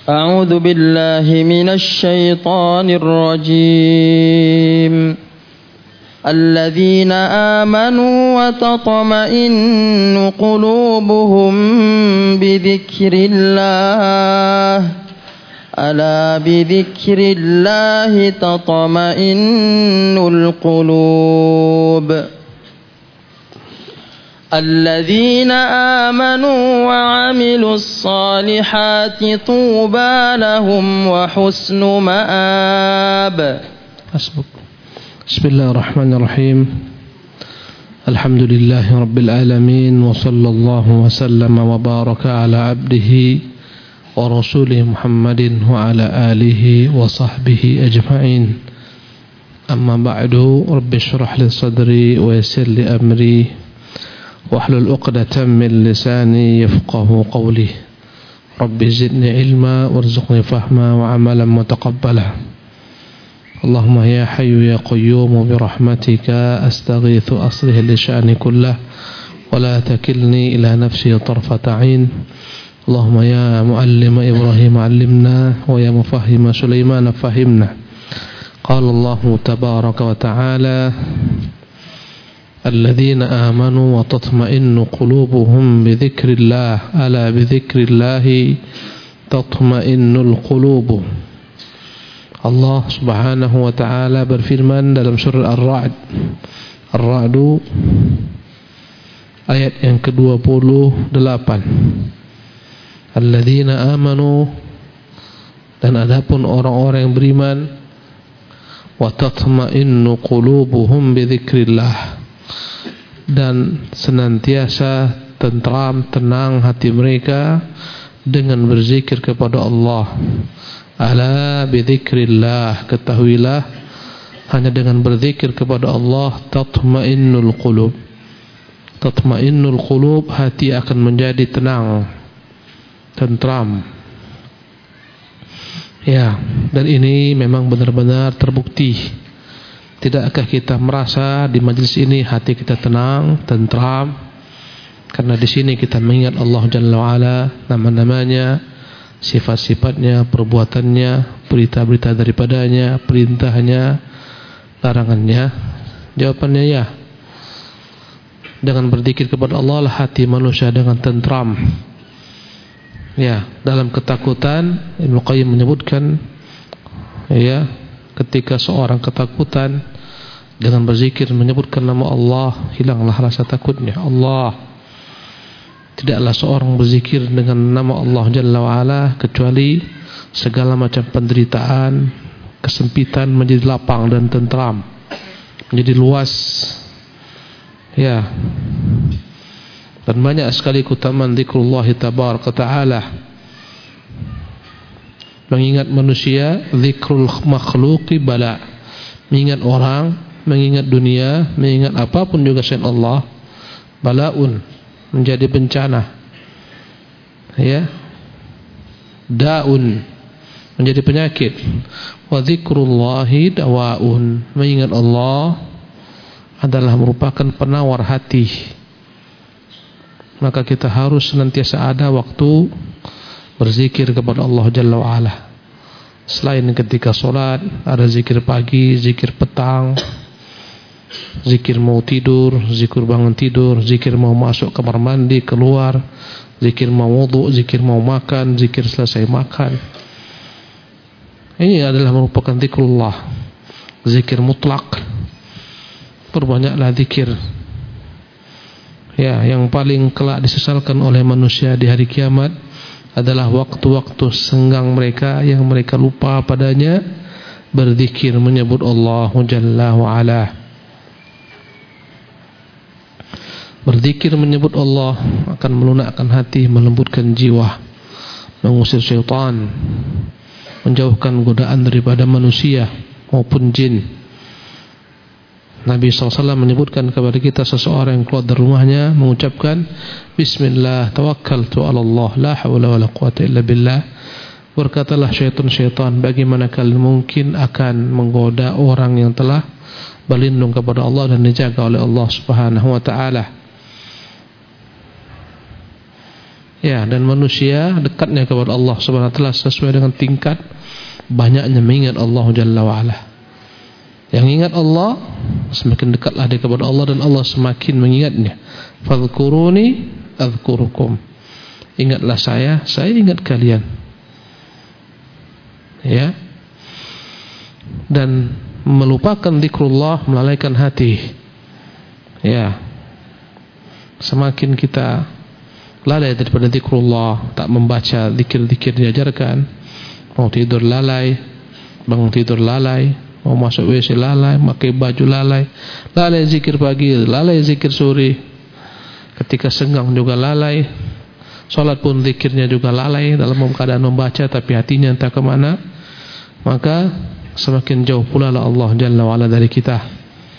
أعوذ بالله من الشيطان الرجيم الذين آمنوا وتطمئن قلوبهم بذكر الله ألا بذكر الله تطمئن القلوب الذين آمنوا وعملوا الصالحات طوبى لهم وحسن مآب. بسم الله الرحمن الرحيم. الحمد لله رب العالمين وصلى الله وسلم وبارك على عبده ورسوله محمد وعلى آله وصحبه أجمعين. أما بعد رب اشرح لي صدري ويسر لي أمري واحلل عقدة من لساني يفقه قولي رب زدني علما وارزقني فهما وعملا متقبلا. اللهم يا حي يا قيوم برحمتك أستغيث أصلح لي شأني كله ولا تكلني إلى نفسي طرفة عين. اللهم يا معلم إبراهيم علمنا ويا مفهم سليمان فهمنا. قال الله تبارك وتعالى الذين آمنوا وتطمئن قلوبهم بذكر الله ألا بذكر الله تطمئن القلوب. Allah subhanahu wa ta'ala berfirman dalam surah Ar-Ra'du ayat yang ke-28, Alladzina amanu, dan adapun orang-orang yang beriman, wa tatma'innu qulubuhum bi dzikrillah, dan senantiasa tentram tenang hati mereka dengan berzikir kepada Allah. Ala bidzikrillah, ketahuilah hanya dengan berzikir kepada Allah tatmainnul qulub. Tatmainnul qulub, hati akan menjadi tenang, tentram. Ya, dan ini memang benar-benar terbukti. Tidakkah kita merasa di majlis ini hati kita tenang, tentram? Karena di sini kita mengingat Allah Jalla wa'ala, nama-namanya, sifat-sifatnya, perbuatannya, berita-berita daripadanya, perintahnya, larangannya. Jawabannya ya. Dengan berzikir kepada Allah lah hati manusia dengan tentram. Ya, dalam ketakutan Ibnu Qayyim menyebutkan, ya, ketika seorang ketakutan dengan berzikir menyebutkan nama Allah, hilanglah rasa takutnya. Allah. Tidaklah seorang berzikir dengan nama Allah Jalla wa'ala kecuali segala macam penderitaan, kesempitan menjadi lapang dan tentram, menjadi luas. Ya. Dan banyak sekali keutamaan zikrullah tabaraka ta'ala. Mengingat manusia, zikrul makhluqi bala. Mengingat orang, mengingat dunia, mengingat apapun juga selain Allah, balaun, menjadi bencana. Ya. Daun, menjadi penyakit. Wa dzikrullahi dawaun, mengingat Allah adalah merupakan penawar hati. Maka kita harus senantiasa ada waktu berzikir kepada Allah Jalla wa'ala. Selain ketika sholat, ada zikir pagi, zikir petang, zikir mau tidur, zikir bangun tidur, zikir mau masuk kamar mandi, keluar, zikir mau wudu, zikir mau makan, zikir selesai makan. Ini adalah merupakan zikrullah, zikir mutlak. Perbanyaklah zikir. Ya, yang paling kelak disesalkan oleh manusia di hari kiamat adalah waktu-waktu senggang mereka yang mereka lupa padanya berzikir menyebut Allah Jalla wa'ala. Berzikir menyebut Allah akan melunakkan hati, melembutkan jiwa, mengusir syaitan, menjauhkan godaan daripada manusia maupun jin. Nabi SAW menyebutkan kepada kita seseorang yang keluar dari rumahnya mengucapkan Bismillah tawakkaltu ala Allah la hawla wa la quwata illa billah. Berkatalah syaitan, bagaimana kalian mungkin akan menggoda orang yang telah berlindung kepada Allah dan dijaga oleh Allah Subhanahu wa ta'ala. Ya, dan manusia dekatnya kepada Allah Subhanahu wa taala sesuai dengan tingkat banyaknya mengingat Allah Jalla wa ala. Yang ingat Allah, semakin dekatlah dia kepada Allah dan Allah semakin mengingatnya. Fadhkuruni adzkurukum. Ingatlah saya ingat kalian. Ya. Dan melupakan zikrullah melalaikan hati. Ya. Semakin kita lalai daripada zikrullah, tak membaca zikir-zikir diajarkan, mau tidur lalai, bangun tidur lalai, mau masuk WC lalai, pakai baju lalai, lalai zikir pagi, lalai zikir sore, ketika senggang juga lalai, salat pun zikirnya juga lalai, dalam keadaan membaca tapi hatinya entah kemana, maka semakin jauh pula lah Allah Jalla wa'ala dari kita.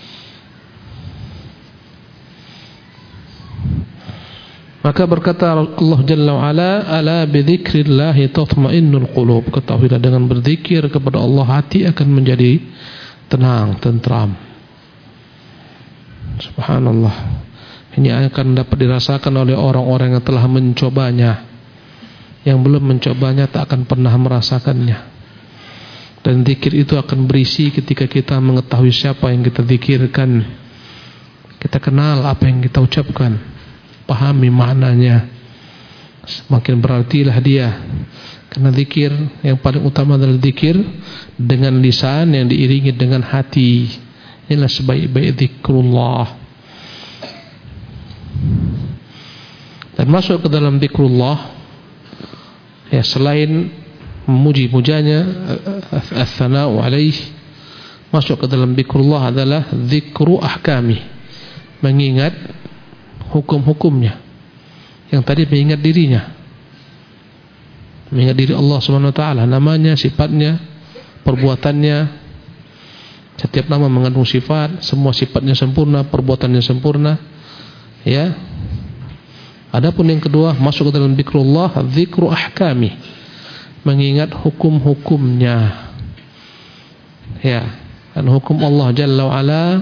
Maka berkata Allah Jalla wa'ala, ala bidzikrillahi tatma'innul qulub. Ketahuilah dengan berzikir kepada Allah hati akan menjadi tenang, tentram. Subhanallah. Ini akan dapat dirasakan oleh orang-orang yang telah mencobanya. Yang belum mencobanya tak akan pernah merasakannya. Dan zikir itu akan berisi ketika kita mengetahui siapa yang kita zikirkan. Kita kenal apa yang kita ucapkan, pahami maknanya, semakin berartilah dia. Karena zikir yang paling utama adalah zikir dengan lisan yang diiringi dengan hati. Inilah sebaik-baik zikrullah. Dan masuk ke dalam zikrullah, ya, selain memuji-mujanya, ats-tsana'u alaihi, masuk ke dalam zikrullah adalah zikru ahkami, mengingat hukum-hukumnya. Yang tadi mengingat dirinya, mengingat diri Allah Subhanahu wa taala, namanya, sifatnya, perbuatannya. Setiap nama mengandung sifat, semua sifatnya sempurna, perbuatannya sempurna. Ya. Adapun yang kedua, masuk ke dalam zikrullah, zikru ahkami, mengingat hukum-hukumnya. Ya, dan hukum Allah Jalla wa ala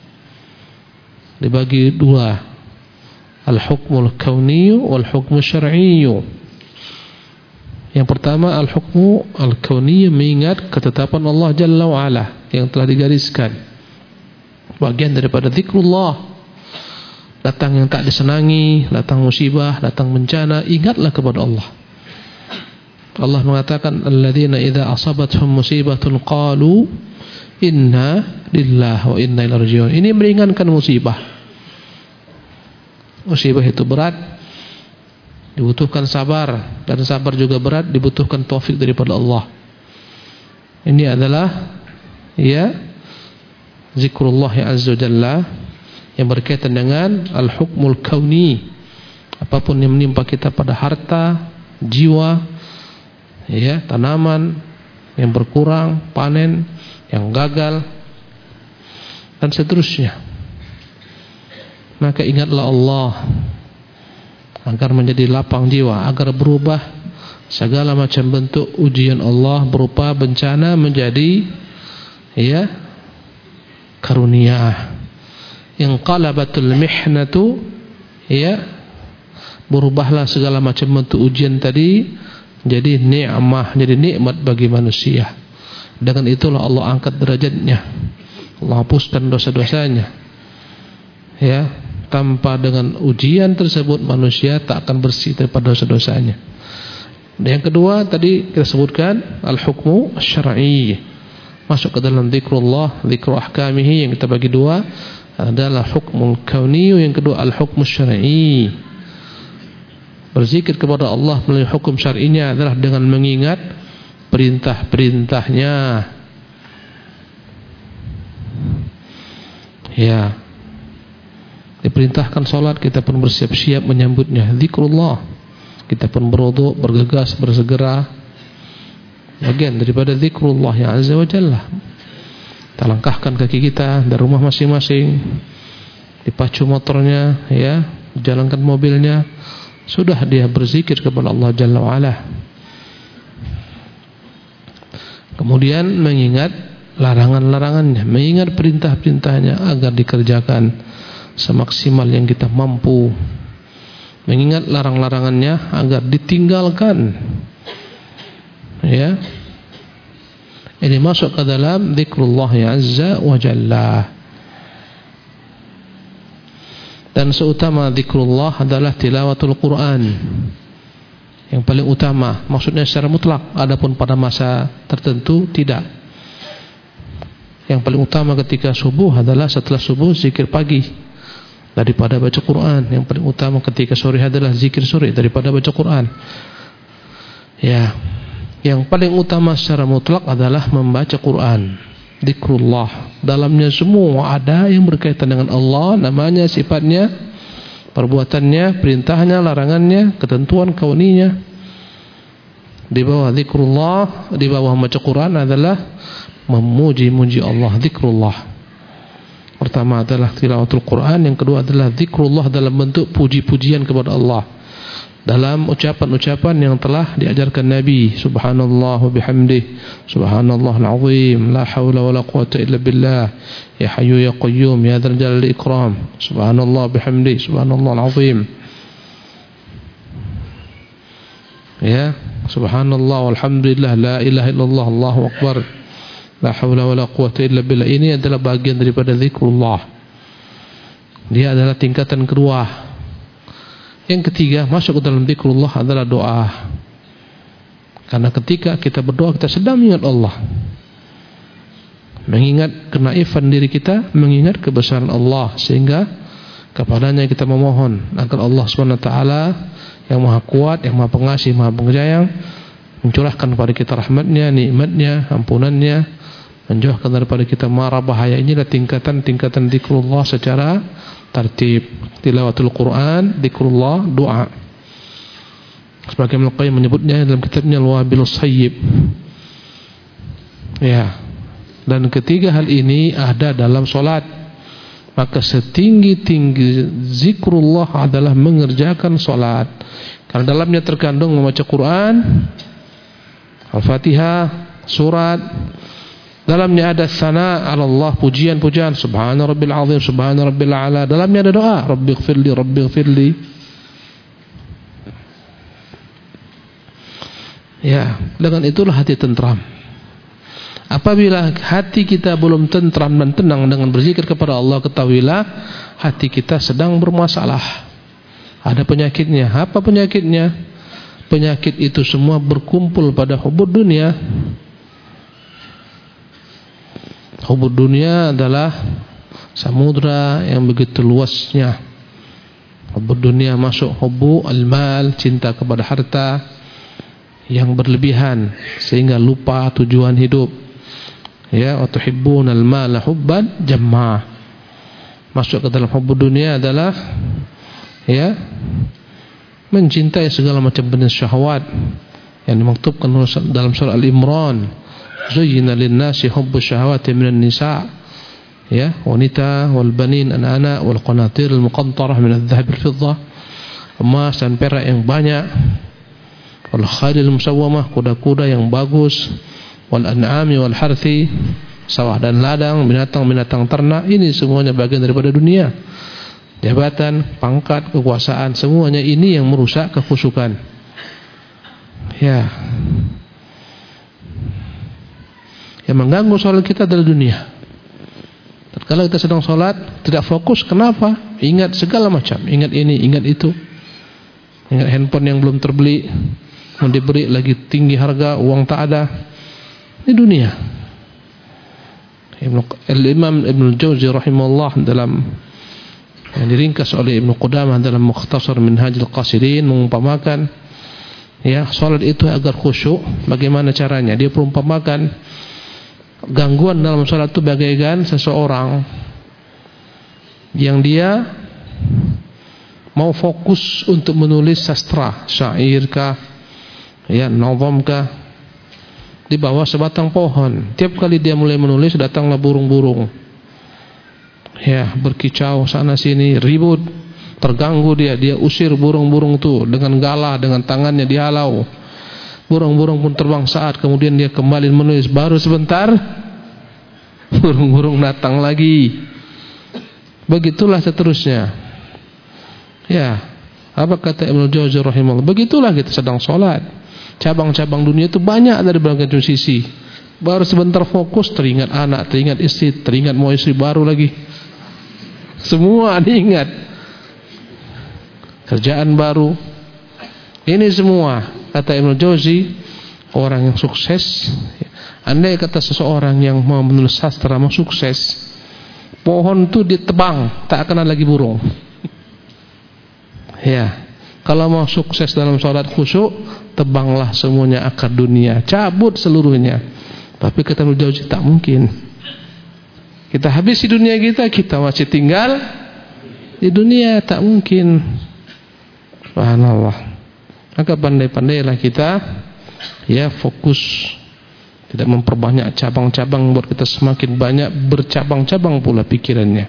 dibagi dua, al-hukmul kauniyyu wal hukmul syar'iyyu. Yang pertama al-hukmu al-kauniyyu, mengingat ketetapan Allah Jalla wa ala yang telah digariskan, bagian daripada zikrullah. Datang yang tak disenangi, datang musibah, datang bencana, ingatlah kepada Allah. Allah mengatakan, alladzina idza asabathum musibatun qalu inna lillahi wa inna ilaihi raji'un. Ini meringankan musibah. Musibah itu berat, dibutuhkan sabar, dan sabar juga berat, dibutuhkan taufik daripada Allah. Ini adalah, ya, zikrullah ya azza jalla, yang berkaitan dengan al-hukmul kauni. Apapun yang menimpa kita pada harta, jiwa, ya, tanaman yang berkurang, panen yang gagal, dan seterusnya, maka ingatlah Allah agar menjadi lapang jiwa, agar berubah segala macam bentuk ujian Allah berupa bencana menjadi, ya, karunia. Inqalabatul mihnatu, ya, berubahlah segala macam bentuk ujian tadi jadi nikmah, jadi nikmat bagi manusia. Dengan itulah Allah angkat derajatnya, Allah hapuskan dosa-dosanya. Ya, tanpa dengan ujian tersebut manusia tak akan bersih daripada dosa-dosanya. Dan yang kedua tadi kita sebutkan al-hukmu syar'i, masuk ke dalam zikrullah, zikru ahkamihi, yang kita bagi dua adalah hukmul kauni, yang kedua al-hukmu syar'i. Berzikir kepada Allah melalui hukum syar'inya adalah dengan mengingat perintah-perintahnya. Ya, diperintahkan salat, kita pun bersiap-siap menyambutnya, zikrullah. Kita pun berwudu, bergegas, bersegera, bagian daripada zikrullah ya azza wa jalla. Kita langkahkan kaki kita dari rumah masing-masing, dipacu motornya, ya, jalankan mobilnya, sudah dia berzikir kepada Allah Jalla wa ala. Kemudian mengingat larangan-larangannya, mengingat perintah-perintahnya agar dikerjakan semaksimal yang kita mampu, mengingat larang-larangannya agar ditinggalkan. Ya, ini masuk ke dalam zikrullah azza wa jalla. Dan seutama zikrullah adalah tilawatul Quran, yang paling utama, maksudnya secara mutlak. Adapun pada masa tertentu tidak. Yang paling utama ketika subuh adalah setelah subuh zikir pagi daripada baca Quran. Yang paling utama ketika sore adalah zikir sore daripada baca Quran. Ya, yang paling utama secara mutlak adalah membaca Quran, zikrullah. Dalamnya semua ada yang berkaitan dengan Allah, namanya, sifatnya, perbuatannya, perintahnya, larangannya, ketentuan kauninya. Di bawah zikrullah, di bawah membaca Quran adalah memuji-muji Allah, zikrullah. Pertama adalah tilawatul Quran, yang kedua adalah zikrullah dalam bentuk puji-pujian kepada Allah dalam ucapan-ucapan yang telah diajarkan Nabi. Subhanallah wa bihamdih, subhanallahal azim, la haula wala quwata illa billah, ya hayyu ya qayyum, ya dzal jalali ikram, subhanallah bihamdih, subhanallahal azim. Ya, subhanallah walhamdulillah, la ilaha illallah, Allahu akbar, la haula wala quwata illa billah. Ini adalah bagian daripada zikrullah. Dia adalah tingkatan kedua. Yang ketiga, masuk ke dalam zikrullah adalah doa. Karena ketika kita berdoa, kita sedang mengingat Allah, mengingat kenaifan diri kita, mengingat kebesaran Allah, sehingga kepadanya kita memohon agar Allah SWT yang maha kuat, yang maha pengasih, maha penyayang, mencurahkan kepada kita rahmatnya, nikmatnya, ampunannya, menjauhkan daripada kita mara bahaya. Inilah tingkatan-tingkatan zikrullah secara tertib. Tilawatul Quran, zikrullah, doa. Sebagaimana Ibnu Qayyim menyebutnya dalam kitabnya Al-Wabilus Sayyib. Ya. Dan ketiga hal ini ada dalam solat. Maka setinggi-tinggi zikrullah adalah mengerjakan solat. Karena dalamnya terkandung membaca Quran, Al-Fatihah, surat. Dalamnya ada sana ala Allah, pujian-pujian, subhana rabbil azim, subhana rabbil a'la. Dalamnya ada doa, rabbighfirli, rabbighfirli. Ya, dengan itulah hati tentram. Apabila hati kita belum tentram dan tenang dengan berzikir kepada Allah, ketahuilah hati kita sedang bermasalah. Ada penyakitnya. Apa penyakitnya? Penyakit itu semua berkumpul pada hubud dunia. Hubud dunia adalah samudra yang begitu luasnya. Hubud dunia masuk hubu al-mal, cinta kepada harta yang berlebihan sehingga lupa tujuan hidup. Ya, wa tuhibbunal mala hubban jamma. Masuk ke dalam hubud dunia adalah ya, mencintai segala macam jenis syahwat yang dimaktubkan dalam surah Al-Imran. Zuyyina lin-nasi hubbus syahawati minan nisa, ya, wanita, wal banin, anak-anak, wal qanatir al-muqantarah min adh-dhahab wal-fiddah, emas dan perak yang banyak, wal khailil musawwamah, kuda-kuda yang bagus, wal an'ami wal harthi, sawah dan ladang, binatang-binatang ternak. Ini semuanya bagian daripada dunia. Jabatan, pangkat, kekuasaan, semuanya ini yang merusak kekhusyukan. Ya, yang mengganggu sholat kita adalah dunia. Kalau kita sedang sholat tidak fokus, kenapa? Ingat segala macam, ingat ini, ingat itu, ingat handphone yang belum terbeli, mau diberi lagi tinggi harga, uang tak ada. Ini dunia. Imam Ibnu Jauzi rahimahullah dalam yang diringkas oleh Ibnu Qudamah dalam Mukhtasar Minhajul Qasidin mengumpamakan, ya, sholat itu agar khusyuk. Bagaimana caranya? Dia perumpamakan gangguan dalam sholat itu bagaikan seseorang yang dia mau fokus untuk menulis sastra, syair kah, ya, nazam kah, di bawah sebatang pohon. Tiap kali dia mulai menulis, datanglah burung-burung, ya, berkicau sana sini, ribut, terganggu dia usir burung-burung itu dengan galah, dengan tangannya dihalau. Burung-burung pun terbang saat kemudian dia kembali menulis. Baru sebentar burung-burung datang lagi. Begitulah seterusnya. Ya, Apa kata Ibnu Jauzi rahimahullah? Begitulah kita sedang sholat. Cabang-cabang dunia itu banyak dari berbagai sisi. Baru sebentar fokus teringat anak, teringat istri, teringat mau istri baru lagi. Semua diingat. Kerjaan baru. Ini semua kata Ibnu Jauzi, orang yang sukses. Andai kata seseorang yang mau menulis sastra mau sukses, pohon itu ditebang, tak akan ada lagi burung. Ya, kalau mau sukses dalam sholat khusyuk, tebanglah semuanya akar dunia, cabut seluruhnya. Tapi kata Ibnu Jauzi tak mungkin. Kita habisi dunia kita masih tinggal di dunia, tak mungkin. Subhanallah. Maka pandai-pandailah kita ya fokus, tidak memperbanyak cabang-cabang buat kita semakin banyak bercabang-cabang pula pikirannya.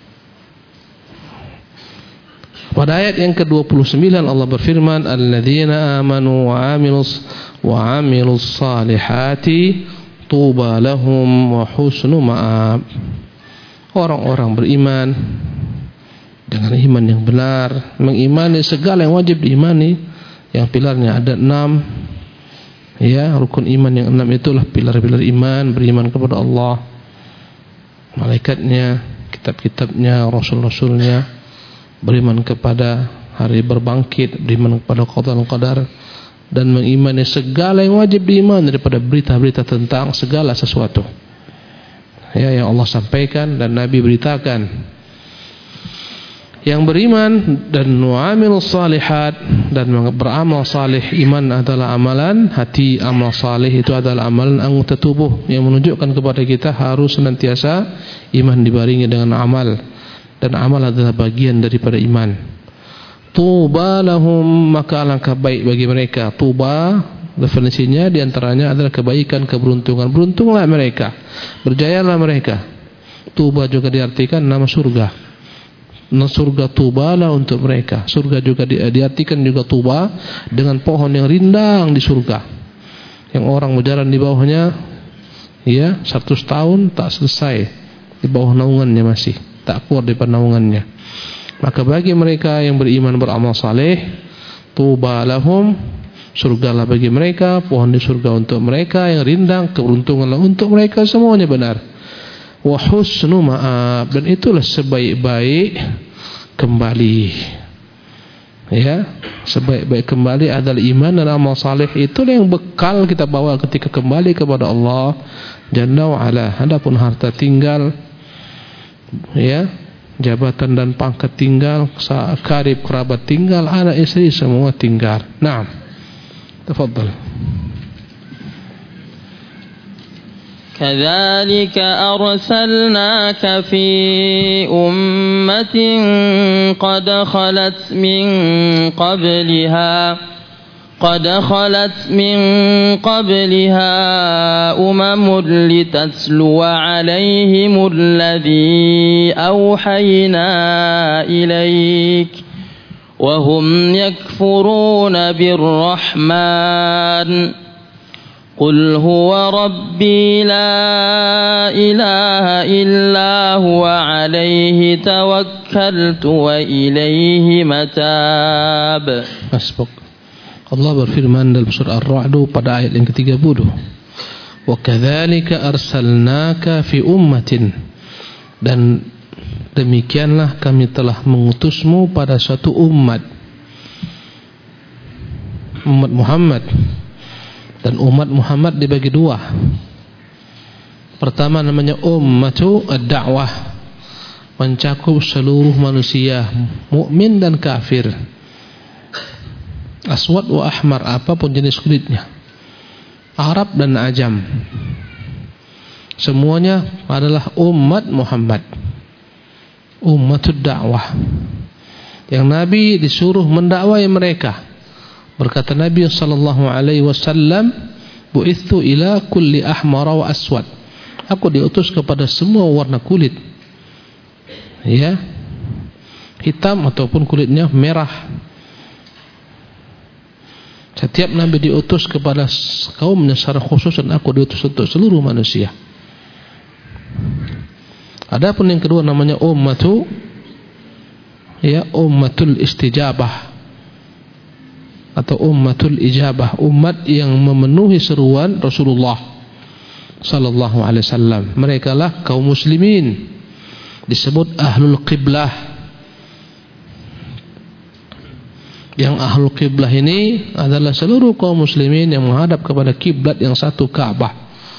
Pada ayat yang ke-29 Allah berfirman, alladzina amanu wa amilus salihati tuba lahum wa husnu ma'ab. Orang-orang beriman dengan iman yang benar, mengimani segala yang wajib diimani, yang pilarnya ada 6. Ya, rukun iman yang 6 itulah pilar-pilar iman, beriman kepada Allah, malaikatnya, kitab-kitabnya, rasul-rasulnya, beriman kepada hari berbangkit, beriman kepada qada dan qadar, dan mengimani segala yang wajib diimani daripada berita-berita tentang segala sesuatu ya yang Allah sampaikan dan Nabi beritakan. Yang beriman dan mu'amilus salihat dan beramal salih. Iman adalah amalan hati, amal salih itu adalah amalan anggota tubuh yang menunjukkan kepada kita harus senantiasa iman dibarengi dengan amal, dan amal adalah bagian daripada iman. Tuba lahum, maka alangkah baik bagi mereka. Tuba definisinya diantaranya adalah kebaikan, keberuntungan. Beruntunglah mereka, berjayalah mereka. Tuba juga diartikan nama surga. Surga tuba lah untuk mereka. Surga juga diartikan juga tuba dengan pohon yang rindang di surga, yang orang berjalan di bawahnya ya 100 tahun tak selesai, di bawah naungannya masih tak keluar dari naungannya. Maka bagi mereka yang beriman beramal saleh, tuba lahum, surgalah bagi mereka, pohon di surga untuk mereka yang rindang, keberuntunganlah untuk mereka, semuanya benar. Wa husnu ma'ab, dan itulah sebaik-baik kembali. Ya, sebaik-baik kembali adalah iman dan amal saleh. Itulah yang bekal kita bawa ketika kembali kepada Allah Jalla wa Ala. Adapun harta tinggal, ya, jabatan dan pangkat tinggal, karib kerabat tinggal, anak istri semua tinggal. Naam. Tafadhal. كذلك أرسلناك في أمة قد خلت من قبلها أمم لتتلو عليهم الذي أوحينا إليك وهم يكفرون بالرحمن قل هو ربي لا إله إلا هو عليه توكلت وإليه متاب. Asbaq. Allah berfirman dalam surah Ar-Ra'd pada ayat yang ke-30, wa kadzalika arsalnaka fi ummatin, dan demikianlah kami telah mengutusmu pada suatu umat Muhammad. Dan umat Muhammad dibagi dua. Pertama namanya ummatu ad-da'wah, mencakup seluruh manusia, mukmin dan kafir, aswad wa ahmar, apapun jenis kulitnya, Arab dan Ajam, semuanya adalah umat Muhammad, ummatud da'wah, yang Nabi disuruh mendakwai mereka. Berkata Nabi sallallahu alaihi wasallam, bu'ithu ila kulli ahmar wa aswad, aku diutus kepada semua warna kulit, ya, hitam ataupun kulitnya merah. Setiap Nabi diutus kepada kaumnya secara khusus, dan aku diutus untuk seluruh manusia. Adapun yang kedua namanya ummatu, ya, ummatul istijabah, atau ummatul ijabah, umat yang memenuhi seruan Rasulullah sallallahu alaihi wasallam. Mereka lah kaum muslimin, disebut ahlul qiblah. Yang ahlul qiblah ini adalah seluruh kaum muslimin yang menghadap kepada kiblat yang satu, Ka'bah.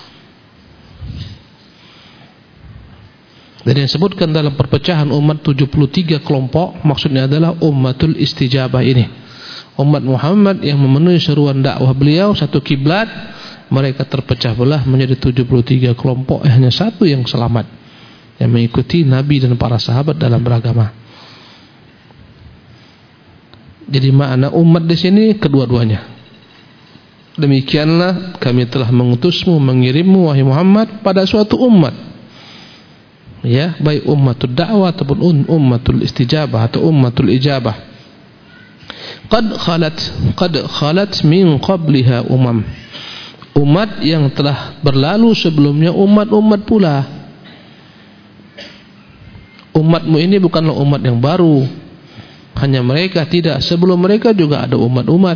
Dan yang disebutkan dalam perpecahan umat 73 kelompok, maksudnya adalah ummatul istijabah ini. Umat Muhammad yang memenuhi seruan dakwah beliau, satu kiblat. Mereka terpecah belah menjadi 73 kelompok, hanya satu yang selamat, yang mengikuti Nabi dan para sahabat dalam beragama. Jadi makna umat di sini kedua-duanya. Demikianlah kami telah mengutusmu, mengirimmu wahai Muhammad pada suatu umat, ya, baik ummatul dakwah ataupun ummatul istijabah atau ummatul ijabah. Qad khalat min qabliha umam. Umat yang telah berlalu sebelumnya umat-umat pula. Umatmu ini bukanlah umat yang baru. Hanya mereka tidak, sebelum mereka juga ada umat-umat.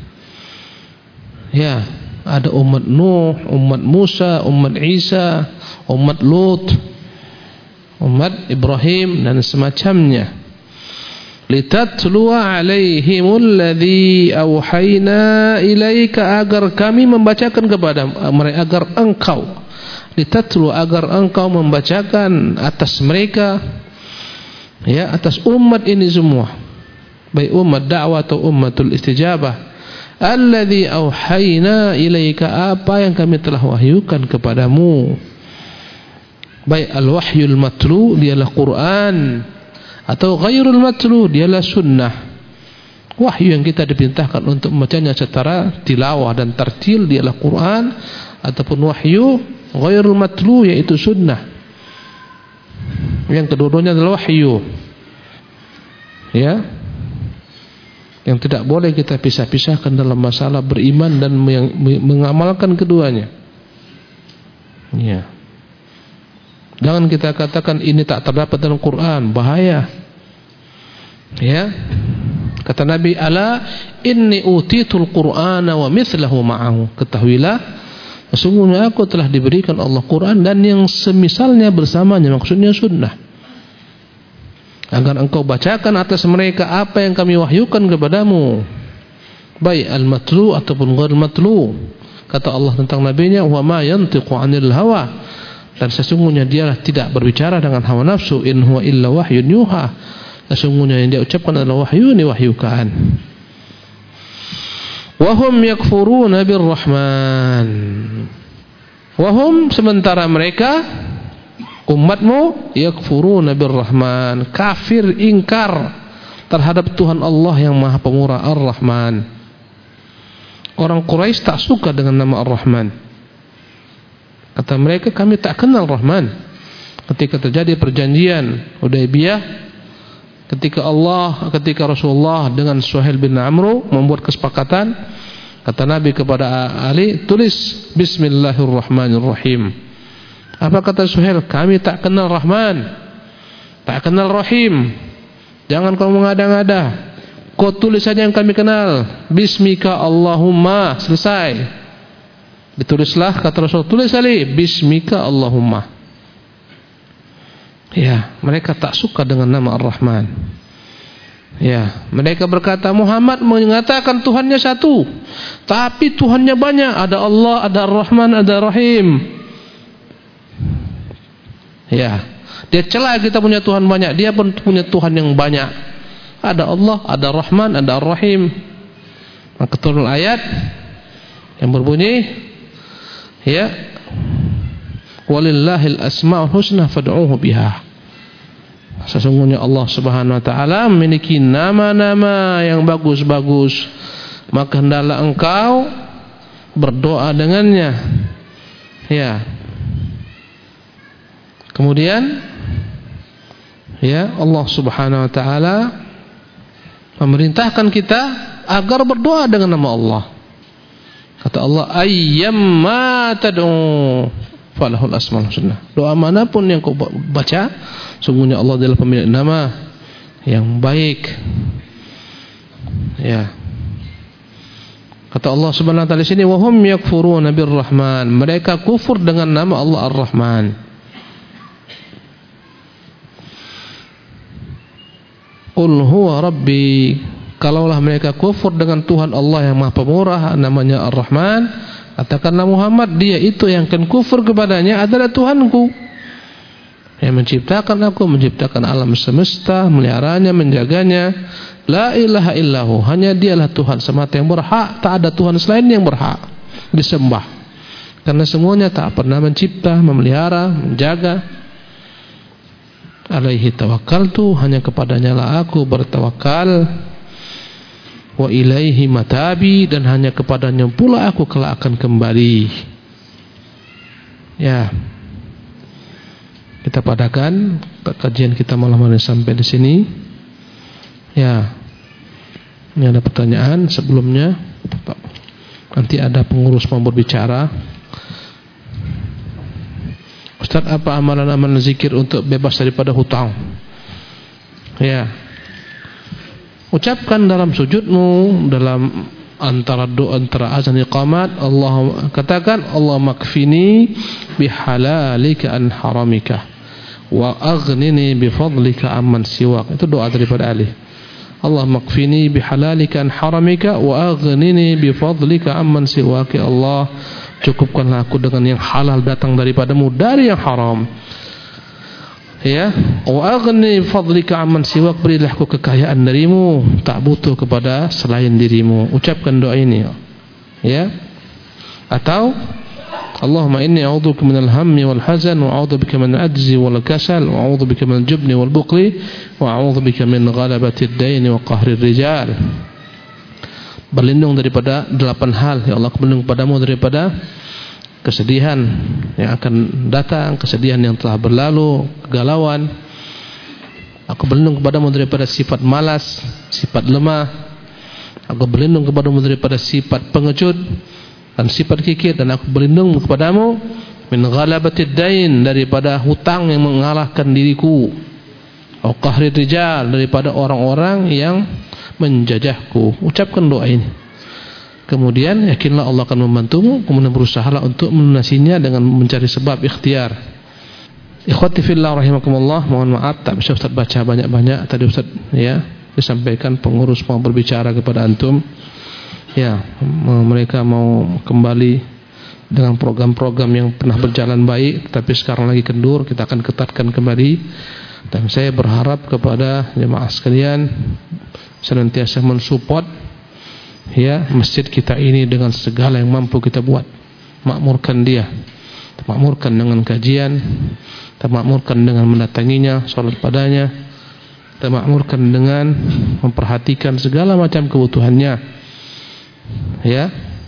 Ya, ada umat Nuh, umat Musa, umat Isa, umat Lut, umat Ibrahim dan semacamnya. Litatluwa alaihimul ladzi auhayna ilaika, agar kami membacakan kepada mereka, agar engkau litatlu, agar engkau membacakan atas mereka, ya, atas umat ini semua, baik umat dakwah atau ummatul istijabah, alladzi auhayna ilaika, apa yang kami telah wahyukan kepadamu, baik al-wahyul matlu dialah Quran, atau ghairul matlu dialah sunnah. Wahyu yang kita diperintahkan untuk membacanya secara tilawah dan tartil dialah Quran, ataupun wahyu ghairul matlu yaitu sunnah. Yang kedua-duanya adalah wahyu, ya, yang tidak boleh kita pisah-pisahkan dalam masalah beriman dan mengamalkan keduanya. Ya. Jangan kita katakan ini tak terdapat dalam Quran, bahaya. Ya. Kata Nabi, ala inni utitul Qur'ana wa mithlahu ma'ahu. Ketahuilah, sesungguhnya aku telah diberikan Allah Quran dan yang semisalnya bersamanya, maksudnya sunnah. Agar engkau bacakan atas mereka apa yang kami wahyukan kepadamu, baik al-matlu ataupun ghairul matlu. Kata Allah tentang nabinya, wa ma yantiqu 'anil hawa, dan sesungguhnya dialah tidak berbicara dengan hawa nafsu, in huwa illa wahyun yuha, sesungguhnya yang dia ucapkan adalah wahyu, diwahyukan. Wahum yakfuruna birrahman, wahum, sementara mereka umatmu, yakfuruna birrahman, kafir, ingkar terhadap Tuhan Allah yang Maha Pemurah, Ar-Rahman. Orang Quraisy tak suka dengan nama Ar-Rahman. Kata mereka, kami tak kenal Rahman. Ketika terjadi perjanjian Hudaybiyah, ketika Rasulullah dengan Suhail bin Amru membuat kesepakatan, kata Nabi kepada Ali, tulis Bismillahirrahmanirrahim. Apa kata Suhail? Kami tak kenal Rahman, tak kenal Rahim. Jangan kau mengada-ngada, kau tulis saja yang kami kenal, Bismika Allahumma, selesai. Ditulislah, kata Rasul, tulis Ali, Bismika Allahumma. Ya, mereka tak suka dengan nama Ar-Rahman. Ya, mereka berkata, Muhammad mengatakan Tuhannya satu, tapi Tuhannya banyak. Ada Allah, ada Ar-Rahman, ada Rahim. Ya, dia celah kita punya Tuhan banyak, dia pun punya Tuhan yang banyak. Ada Allah, ada Rahman, ada Ar-Rahim. Maka turun ayat yang berbunyi, ya, walillahil asmaul husna fad'uhu biha. Sesungguhnya Allah Subhanahu wa taala memiliki nama-nama yang bagus-bagus, maka hendaklah engkau berdoa dengannya. Ya. Kemudian, ya, Allah Subhanahu wa taala memerintahkan kita agar berdoa dengan nama Allah. Kata Allah, ayyamma tad'u falahul asmaul husna. Doa manapun yang kau baca, sungguhnya Allah adalah pemilik nama yang baik. Ya. Kata Allah Subhanahu wa taala di sini, wa hum yakfuruna birrahman, mereka kufur dengan nama Allah Ar-Rahman. Qul huwa rabbi, kalaulah mereka kufur dengan Tuhan Allah yang Maha Pemurah namanya Ar-Rahman, katakanlah Muhammad, dia itu yang akan kufur kepadanya adalah Tuhanku yang menciptakan aku, menciptakan alam semesta, meliharanya, menjaganya. La ilaha illahu, hanya dialah Tuhan semata yang berhak, tak ada Tuhan selain yang berhak disembah, karena semuanya tak pernah mencipta, memelihara, menjaga. Alaihi tawakkaltu, hanya kepadanya lah aku bertawakal. Wa ilaihi matabi, dan hanya kepadanya pula aku kelak akan kembali. Ya, kita padakan kajian kita malam hari sampai di sini. Ya, ini ada pertanyaan sebelumnya. Nanti ada pengurus mau berbicara. Ustaz, apa amalan-amalan zikir untuk bebas daripada hutang? Ya, ucapkan dalam sujudmu, dalam antara doa, antara azan iqamat, Allah katakan, Allah makfini bihalalika an haramika wa aghnini bifadlika amman siwak. Itu doa daripada Ali. Allah makfini bihalalika an haramika wa aghnini bifadlika amman siwak. Ya Allah, cukupkanlah aku dengan yang halal datang daripadamu dari yang haram. Ya, wa aghni fadlika amman siwak, berilah aku kekayaan darimu, tak butuh kepada selain dirimu. Ucapkan doa ini. Ya. Atau Allahumma inni a'udzubika minal hammi wal hazan wa a'udzubika min al-'ajzi wal kasal wa a'udzubika minal jubni wal bukhli wa a'udzubika min ghalabati ad-daini wa qahri ar-rijal. Berlindung daripada 8 hal. Ya Allah, aku berlindung kepadamu daripada kesedihan yang akan datang, kesedihan yang telah berlalu, kegalauan. Aku berlindung kepadamu daripada sifat malas, sifat lemah. Aku berlindung kepadamu daripada sifat pengecut dan sifat kikir. Dan aku berlindung kepadamu min ghalabatid dain, daripada hutang yang mengalahkan diriku, wa qahri rijal, daripada orang-orang yang menjajahku. Ucapkan doa ini. Kemudian yakinlah Allah akan membantumu. Kemudian berusahalah untuk melunasinya dengan mencari sebab ikhtiar. Ikhwati fillah rahimakumullah, mohon maaf tak bisa Ustaz baca banyak-banyak. Tadi Ustaz ya disampaikan pengurus mau berbicara kepada antum. Ya, mereka mau kembali dengan program-program yang pernah berjalan baik, tapi sekarang lagi kendur. Kita akan ketatkan kembali. Dan saya berharap kepada jemaah sekalian senantiasa mensupport ya masjid kita ini dengan segala yang mampu kita buat. Makmurkan dia, makmurkan dengan kajian, makmurkan dengan mendatanginya, salat padanya, makmurkan dengan memperhatikan segala macam kebutuhannya. Ya,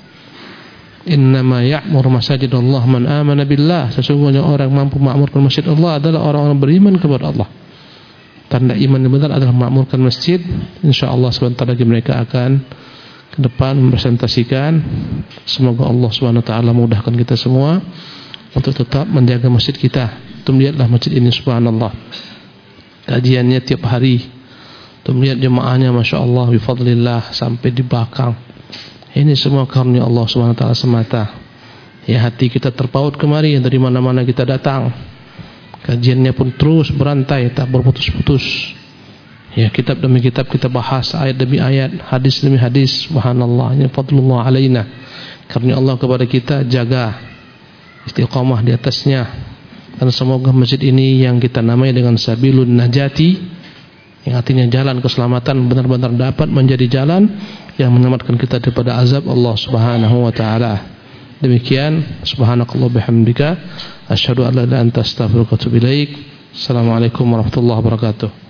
innama ya'mur masajidallah man amana billah, sesungguhnya orang mampu makmurkan masjid Allah adalah orang-orang beriman kepada Allah. Tanda iman yang benar adalah makmurkan masjid. InsyaAllah sebentar lagi mereka akan ke depan mempresentasikan. Semoga Allah SWT mudahkan kita semua untuk tetap menjaga masjid kita. Tuh lihatlah masjid ini, subhanallah, kajiannya tiap hari. Tuh lihat jemaahnya, Masya Allah, bifadlillah, sampai di belakang. Ini semua karunia Allah SWT semata. Ya, hati kita terpaut kemari dari mana-mana kita datang. Kajiannya pun terus berantai, tak berputus-putus. Ya, kitab demi kitab kita bahas, ayat demi ayat, hadis demi hadis. Subhanallah, ini fadlullah alaina. Karunia Allah kepada kita, jaga istiqamah di atasnya. Dan semoga masjid ini yang kita namai dengan Sabilun Najati, yang artinya jalan keselamatan, benar-benar dapat menjadi jalan yang menyelamatkan kita daripada azab Allah Subhanahu wa taala. Demikian, subhanakallah bihamdika, asyhadu an la ilaha illa anta astaghfiruka wa atubu ilaik. Assalamualaikum warahmatullahi wabarakatuh.